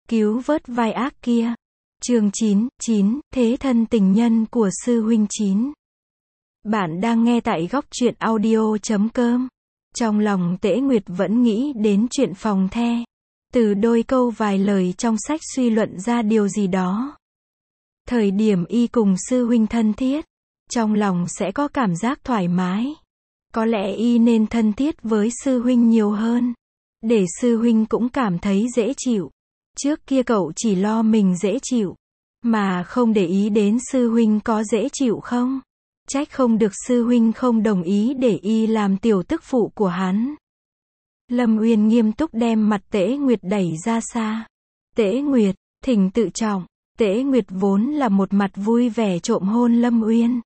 cứu vớt vai ác kia. Chương 9, Thế thân tình nhân của sư huynh 9. Bạn đang nghe tại góc truyện audio.com. Trong lòng Tễ Nguyệt vẫn nghĩ đến chuyện phòng the. Từ đôi câu vài lời trong sách suy luận ra điều gì đó. Thời điểm y cùng sư huynh thân thiết, trong lòng sẽ có cảm giác thoải mái. Có lẽ y nên thân thiết với sư huynh nhiều hơn, để sư huynh cũng cảm thấy dễ chịu. Trước kia cậu chỉ lo mình dễ chịu, mà không để ý đến sư huynh có dễ chịu không. Trách không được sư huynh không đồng ý để y làm tiểu tức phụ của hắn. Lâm Uyên nghiêm túc đem mặt Tễ Nguyệt đẩy ra xa. Tễ Nguyệt, thỉnh tự trọng. Tễ Nguyệt vốn là một mặt vui vẻ trộm hôn Lâm Uyên,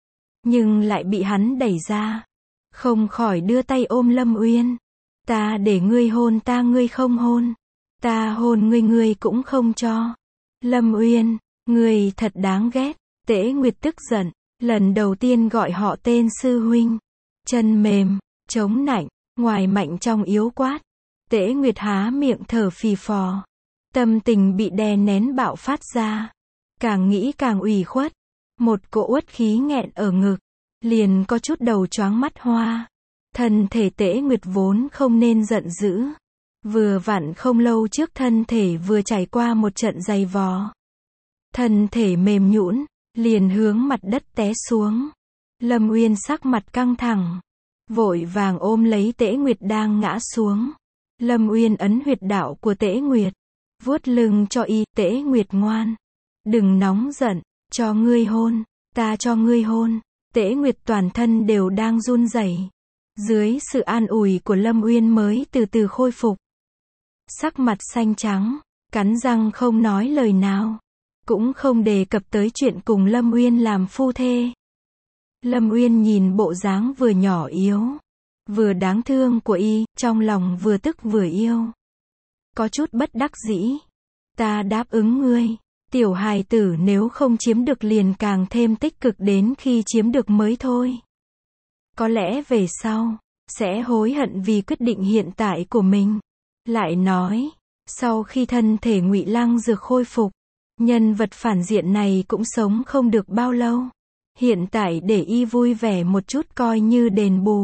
nhưng lại bị hắn đẩy ra. Không khỏi đưa tay ôm Lâm Uyên. Ta để ngươi hôn ta ngươi không hôn. Ta hôn ngươi ngươi cũng không cho. Lâm Uyên, ngươi thật đáng ghét. Tễ Nguyệt tức giận, lần đầu tiên gọi họ tên sư huynh. Chân mềm, chống nạnh, ngoài mạnh trong yếu quát. Tễ Nguyệt há miệng thở phì phò. Tâm tình bị đè nén bạo phát ra. Càng nghĩ càng ủy khuất. Một cỗ uất khí nghẹn ở ngực. Liền có chút đầu choáng mắt hoa. Thân thể Tễ Nguyệt vốn không nên giận dữ. Vừa vặn không lâu trước thân thể vừa trải qua một trận dày vò. Thân thể mềm nhũn, liền hướng mặt đất té xuống. Lâm Uyên sắc mặt căng thẳng, vội vàng ôm lấy Tễ Nguyệt đang ngã xuống. Lâm Uyên ấn huyệt đạo của Tễ Nguyệt, vuốt lưng cho y. Tễ Nguyệt ngoan, đừng nóng giận, cho ngươi hôn, ta cho ngươi hôn. Tễ Nguyệt toàn thân đều đang run rẩy. Dưới sự an ủi của Lâm Uyên mới từ từ khôi phục. Sắc mặt xanh trắng, cắn răng không nói lời nào, cũng không đề cập tới chuyện cùng Lâm Uyên làm phu thê. Lâm Uyên nhìn bộ dáng vừa nhỏ yếu, vừa đáng thương của y, trong lòng vừa tức vừa yêu. Có chút bất đắc dĩ. Ta đáp ứng ngươi, tiểu hài tử nếu không chiếm được liền càng thêm tích cực đến khi chiếm được mới thôi. Có lẽ về sau, sẽ hối hận vì quyết định hiện tại của mình. Lại nói, sau khi thân thể Ngụy Lăng Dược khôi phục, nhân vật phản diện này cũng sống không được bao lâu. Hiện tại để y vui vẻ một chút coi như đền bù.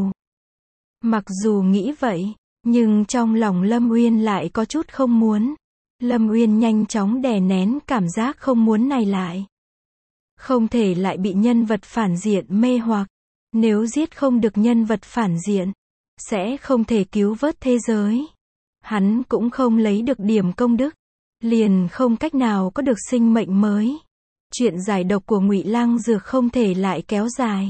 Mặc dù nghĩ vậy, nhưng trong lòng Lâm Uyên lại có chút không muốn. Lâm Uyên nhanh chóng đè nén cảm giác không muốn này lại. Không thể lại bị nhân vật phản diện mê hoặc. Nếu giết không được nhân vật phản diện, sẽ không thể cứu vớt thế giới. Hắn cũng không lấy được điểm công đức, liền không cách nào có được sinh mệnh mới. Chuyện giải độc của Ngụy Lăng Dược không thể lại kéo dài.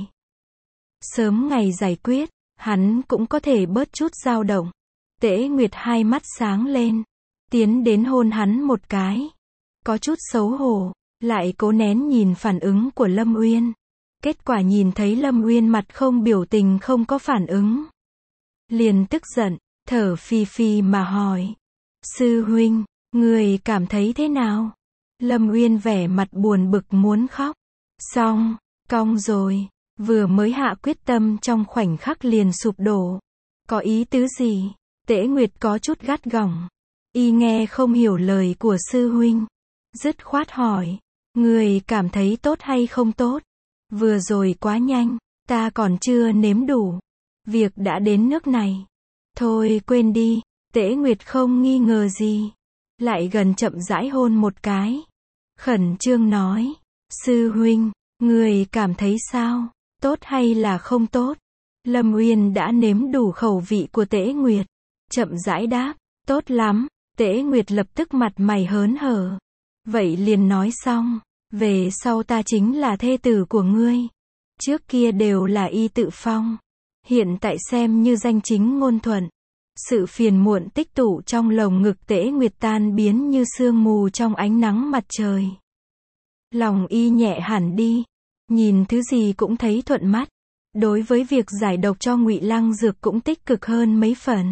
Sớm ngày giải quyết, hắn cũng có thể bớt chút dao động. Tễ Nguyệt hai mắt sáng lên, tiến đến hôn hắn một cái. Có chút xấu hổ, lại cố nén nhìn phản ứng của Lâm Uyên. Kết quả nhìn thấy Lâm Uyên mặt không biểu tình không có phản ứng. Liền tức giận, thở phì phì mà hỏi. Sư huynh, người cảm thấy thế nào? Lâm Uyên vẻ mặt buồn bực muốn khóc. Xong, cong rồi, vừa mới hạ quyết tâm trong khoảnh khắc liền sụp đổ. Có ý tứ gì? Tễ Nguyệt có chút gắt gỏng. Y nghe không hiểu lời của sư huynh. Dứt khoát hỏi. Người cảm thấy tốt hay không tốt? Vừa rồi quá nhanh, ta còn chưa nếm đủ. Việc đã đến nước này. Thôi quên đi. Tễ Nguyệt không nghi ngờ gì. Lại gần chậm rãi hôn một cái. Khẩn trương nói. Sư huynh, người cảm thấy sao? Tốt hay là không tốt? Lâm Uyên đã nếm đủ khẩu vị của Tễ Nguyệt. Chậm rãi đáp. Tốt lắm. Tễ Nguyệt lập tức mặt mày hớn hở. Vậy liền nói xong. Về sau ta chính là thê tử của ngươi. Trước kia đều là y tự phong. Hiện tại xem như danh chính ngôn thuận. Sự phiền muộn tích tụ trong lồng ngực Tễ Nguyệt tan biến như sương mù trong ánh nắng mặt trời. Lòng y nhẹ hẳn đi. Nhìn thứ gì cũng thấy thuận mắt. Đối với việc giải độc cho Ngụy Lăng Dược cũng tích cực hơn mấy phần.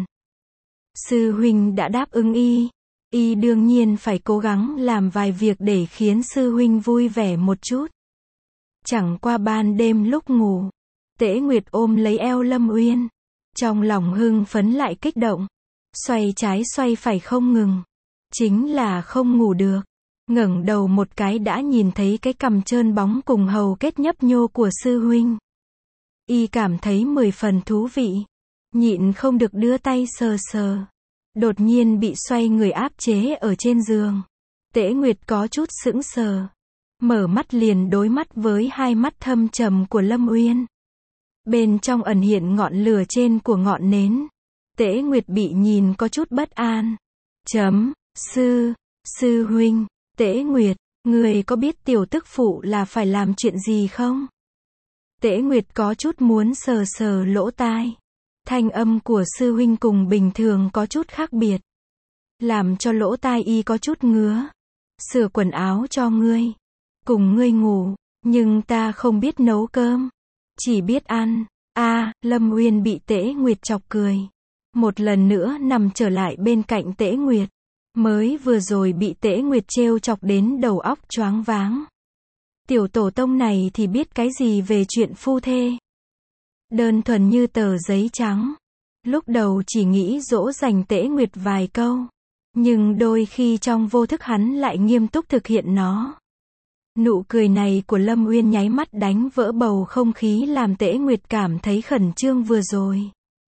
Sư huynh đã đáp ứng y. Y đương nhiên phải cố gắng làm vài việc để khiến sư huynh vui vẻ một chút. Chẳng qua ban đêm lúc ngủ, Tễ Nguyệt ôm lấy eo Lâm Uyên. Trong lòng hưng phấn lại kích động. Xoay trái xoay phải không ngừng. chính là không ngủ được. Ngẩng đầu một cái đã nhìn thấy cái cằm trơn bóng cùng hầu kết nhấp nhô của sư huynh. Y cảm thấy 10 phần thú vị, nhịn không được đưa tay sờ sờ. Đột nhiên bị xoay người áp chế ở trên giường. Tễ Nguyệt có chút sững sờ, mở mắt liền đối mắt với hai mắt thâm trầm của Lâm Uyên. Bên trong ẩn hiện ngọn lửa trên của ngọn nến. Tễ Nguyệt bị nhìn có chút bất an. Sư huynh, Tễ Nguyệt, người có biết tiểu tức phụ là phải làm chuyện gì không? Tễ Nguyệt có chút muốn sờ sờ lỗ tai. Thanh âm của sư huynh cùng bình thường có chút khác biệt, làm cho lỗ tai y có chút ngứa. Sửa quần áo cho ngươi, cùng ngươi ngủ, nhưng ta không biết nấu cơm, chỉ biết ăn. Lâm Uyên bị Tễ Nguyệt chọc cười. Một lần nữa nằm trở lại bên cạnh Tễ Nguyệt. Mới vừa rồi bị Tễ Nguyệt trêu chọc đến đầu óc choáng váng. Tiểu tổ tông này thì biết cái gì về chuyện phu thê. Đơn thuần như tờ giấy trắng. Lúc đầu chỉ nghĩ dỗ dành Tễ Nguyệt vài câu. Nhưng đôi khi trong vô thức hắn lại nghiêm túc thực hiện nó. Nụ cười này của Lâm Uyên nháy mắt đánh vỡ bầu không khí làm Tễ Nguyệt cảm thấy khẩn trương vừa rồi.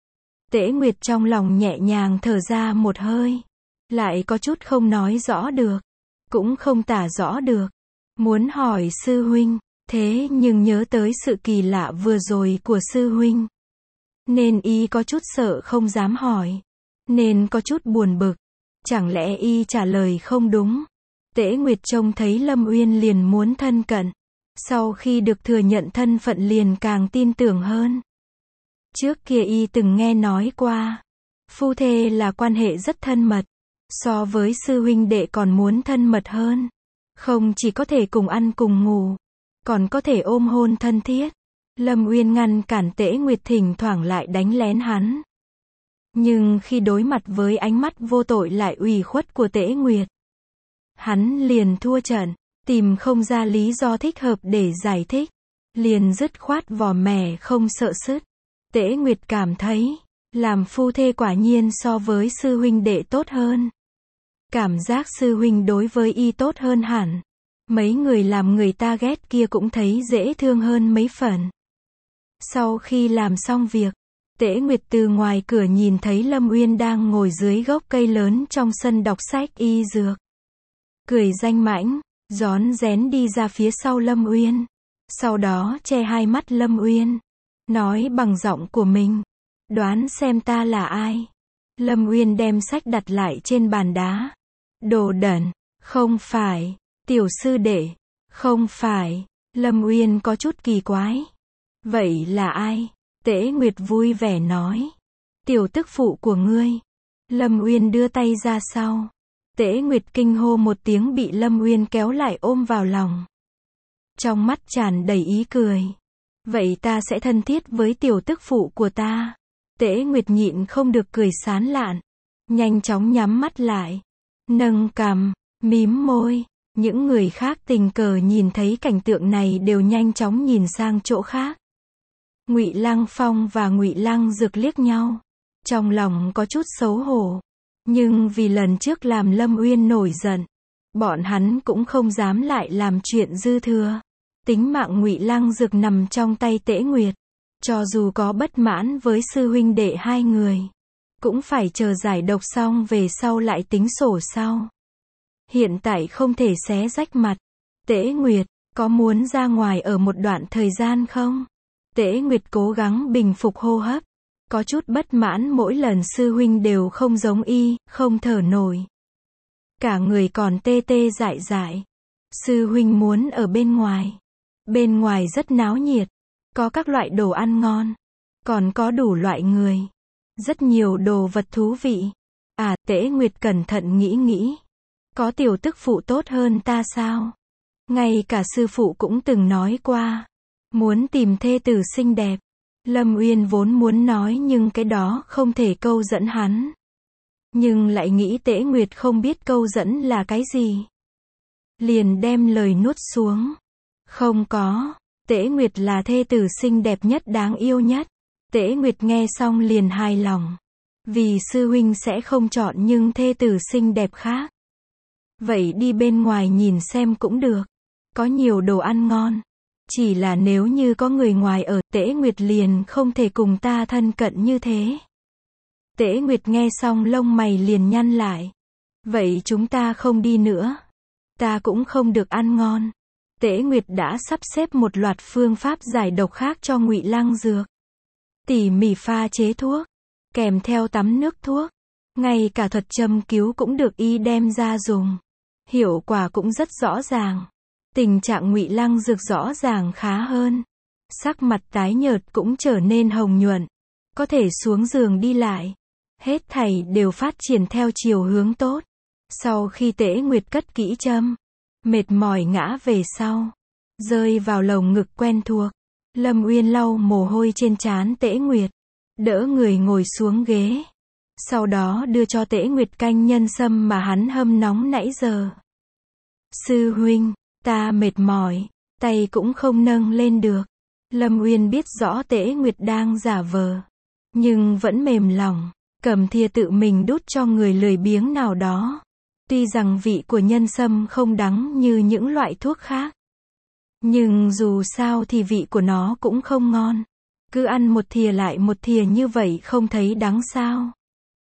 Tễ Nguyệt trong lòng nhẹ nhàng thở ra một hơi. Lại có chút không nói rõ được. Cũng không tả rõ được. Muốn hỏi sư huynh, thế nhưng nhớ tới sự kỳ lạ vừa rồi của sư huynh. Nên y có chút sợ không dám hỏi. Nên có chút buồn bực. Chẳng lẽ y trả lời không đúng? Tễ Nguyệt trông thấy Lâm Uyên liền muốn thân cận. Sau khi được thừa nhận thân phận liền càng tin tưởng hơn. Trước kia y từng nghe nói qua. Phu thê là quan hệ rất thân mật. So với sư huynh đệ còn muốn thân mật hơn. Không chỉ có thể cùng ăn cùng ngủ, còn có thể ôm hôn thân thiết. Lâm Uyên ngăn cản Tễ Nguyệt thỉnh thoảng lại đánh lén hắn. Nhưng khi đối mặt với ánh mắt vô tội lại ủy khuất của Tễ Nguyệt, hắn liền thua trận, tìm không ra lý do thích hợp để giải thích. Liền dứt khoát vò mẻ không sợ sứt. Tễ Nguyệt cảm thấy, làm phu thê quả nhiên so với sư huynh đệ tốt hơn. Cảm giác sư huynh đối với y tốt hơn hẳn. Mấy người làm người ta ghét kia cũng thấy dễ thương hơn mấy phần. Sau khi làm xong việc, Tễ Nguyệt từ ngoài cửa nhìn thấy Lâm Uyên đang ngồi dưới gốc cây lớn trong sân đọc sách y dược. Cười danh mãnh, rón rén đi ra phía sau Lâm Uyên. Sau đó che hai mắt Lâm Uyên. Nói bằng giọng của mình. Đoán xem ta là ai. Lâm Uyên đem sách đặt lại trên bàn đá. Đồ đần, không phải. Tiểu sư đệ, không phải. Lâm Uyên có chút kỳ quái. Vậy là ai? Tễ Nguyệt vui vẻ nói. Tiểu tức phụ của ngươi. Lâm Uyên đưa tay ra sau. Tễ Nguyệt kinh hô một tiếng bị Lâm Uyên kéo lại ôm vào lòng. Trong mắt tràn đầy ý cười. Vậy ta sẽ thân thiết với tiểu tức phụ của ta. Tễ Nguyệt nhịn không được cười sán lạn. Nhanh chóng nhắm mắt lại. Nâng cằm, mím môi. Những người khác tình cờ nhìn thấy cảnh tượng này đều nhanh chóng nhìn sang chỗ khác. Ngụy Lăng Phong và Ngụy Lăng Dực liếc nhau. Trong lòng có chút xấu hổ. Nhưng vì lần trước làm Lâm Uyên nổi giận, bọn hắn cũng không dám lại làm chuyện dư thừa. Tính mạng Ngụy Lăng Dực nằm trong tay Tễ Nguyệt. Cho dù có bất mãn với sư huynh đệ hai người, cũng phải chờ giải độc xong về sau lại tính sổ sau. Hiện tại không thể xé rách mặt. Tễ Nguyệt, có muốn ra ngoài ở một đoạn thời gian không? Tễ Nguyệt cố gắng bình phục hô hấp. Có chút bất mãn mỗi lần sư huynh đều không giống y, không thở nổi. Cả người còn tê tê dại dại. Sư huynh muốn ở bên ngoài. Bên ngoài rất náo nhiệt. Có các loại đồ ăn ngon. Còn có đủ loại người. Rất nhiều đồ vật thú vị. Tễ Nguyệt cẩn thận nghĩ. Có tiểu tức phụ tốt hơn ta sao? Ngay cả sư phụ cũng từng nói qua. Muốn tìm thê tử xinh đẹp. Lâm Uyên vốn muốn nói nhưng cái đó không thể câu dẫn hắn. Nhưng lại nghĩ Tễ Nguyệt không biết câu dẫn là cái gì. Liền đem lời nuốt xuống. Không có. Tễ Nguyệt là thê tử xinh đẹp nhất đáng yêu nhất. Tễ Nguyệt nghe xong liền hài lòng. Vì sư huynh sẽ không chọn nhưng thê tử xinh đẹp khác. Vậy đi bên ngoài nhìn xem cũng được. Có nhiều đồ ăn ngon. Chỉ là nếu như có người ngoài ở, Tễ Nguyệt liền không thể cùng ta thân cận như thế. Tễ Nguyệt nghe xong lông mày liền nhăn lại. Vậy chúng ta không đi nữa. Ta cũng không được ăn ngon. Tễ Nguyệt đã sắp xếp một loạt phương pháp giải độc khác cho Ngụy Lăng Dược. Tỉ mỉ pha chế thuốc, kèm theo tắm nước thuốc. Ngay cả thuật châm cứu cũng được y đem ra dùng. Hiệu quả cũng rất rõ ràng. Tình trạng Ngụy Lăng Dược rõ ràng khá hơn. Sắc mặt tái nhợt cũng trở nên hồng nhuận. Có thể xuống giường đi lại. Hết thảy đều phát triển theo chiều hướng tốt. Sau khi Tễ Nguyệt cất kỹ châm, mệt mỏi ngã về sau, rơi vào lồng ngực quen thuộc. Lâm Uyên lau mồ hôi trên trán Tễ Nguyệt, đỡ người ngồi xuống ghế. Sau đó đưa cho Tễ Nguyệt canh nhân sâm mà hắn hâm nóng nãy giờ. Sư huynh, ta mệt mỏi, tay cũng không nâng lên được. Lâm Uyên biết rõ Tễ Nguyệt đang giả vờ, nhưng vẫn mềm lòng, cầm thìa tự mình đút cho người lười biếng nào đó. Tuy rằng vị của nhân sâm không đắng như những loại thuốc khác, nhưng dù sao thì vị của nó cũng không ngon. Cứ ăn một thìa lại một thìa như vậy không thấy đắng sao?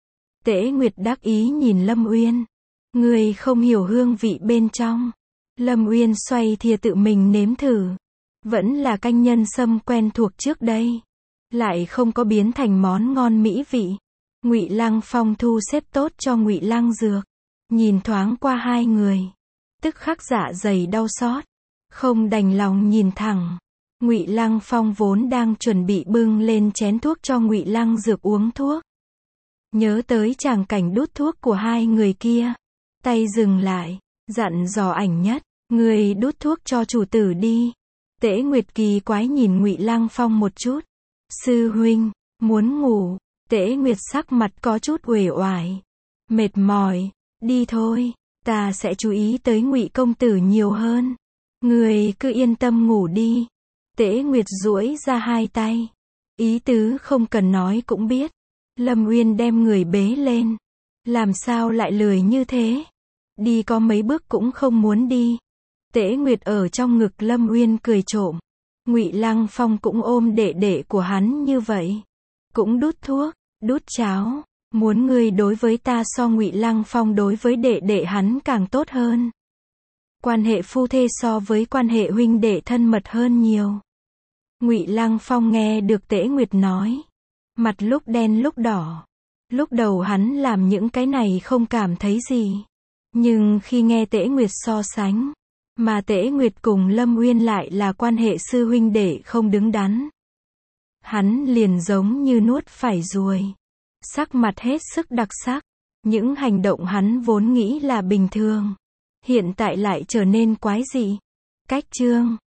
Tễ Nguyệt đắc ý nhìn Lâm Uyên. Người không hiểu hương vị bên trong. Lâm Uyên xoay thìa tự mình nếm thử. Vẫn là canh nhân sâm quen thuộc trước đây. Lại không có biến thành món ngon mỹ vị. Ngụy Lăng Phong thu xếp tốt cho Ngụy Lăng Dược. Nhìn thoáng qua hai người. Tức khắc dạ dày đau xót. Không đành lòng nhìn thẳng. Ngụy Lăng Phong vốn đang chuẩn bị bưng lên chén thuốc cho Ngụy Lăng Dược uống thuốc. Nhớ tới tràng cảnh đút thuốc của hai người kia. Tay dừng lại. Dặn dò Ảnh Nhất. Người đút thuốc cho chủ tử đi. Tễ Nguyệt kỳ quái nhìn Ngụy Lăng Phong một chút. Sư huynh, muốn ngủ. Tễ Nguyệt sắc mặt có chút uể oải. Mệt mỏi. Đi thôi. Ta sẽ chú ý tới Ngụy công tử nhiều hơn. Người cứ yên tâm ngủ đi. Tễ Nguyệt duỗi ra hai tay. Ý tứ không cần nói cũng biết. Lâm Uyên đem người bế lên. Làm sao lại lười như thế? Đi có mấy bước cũng không muốn đi. Tễ Nguyệt ở trong ngực Lâm Uyên cười trộm. Ngụy Lăng Phong cũng ôm đệ đệ của hắn như vậy. Cũng đút thuốc, đút cháo. Muốn người đối với ta so Ngụy Lăng Phong đối với đệ đệ hắn càng tốt hơn. Quan hệ phu thê so với quan hệ huynh đệ thân mật hơn nhiều. Ngụy Lăng Phong nghe được Tễ Nguyệt nói. Mặt lúc đen lúc đỏ. Lúc đầu hắn làm những cái này không cảm thấy gì. Nhưng khi nghe Tễ Nguyệt so sánh, mà Tễ Nguyệt cùng Lâm Uyên lại là quan hệ sư huynh đệ không đứng đắn. Hắn liền giống như nuốt phải ruồi. Sắc mặt hết sức đặc sắc. Những hành động hắn vốn nghĩ là bình thường. Hiện tại lại trở nên quái dị. Cách chương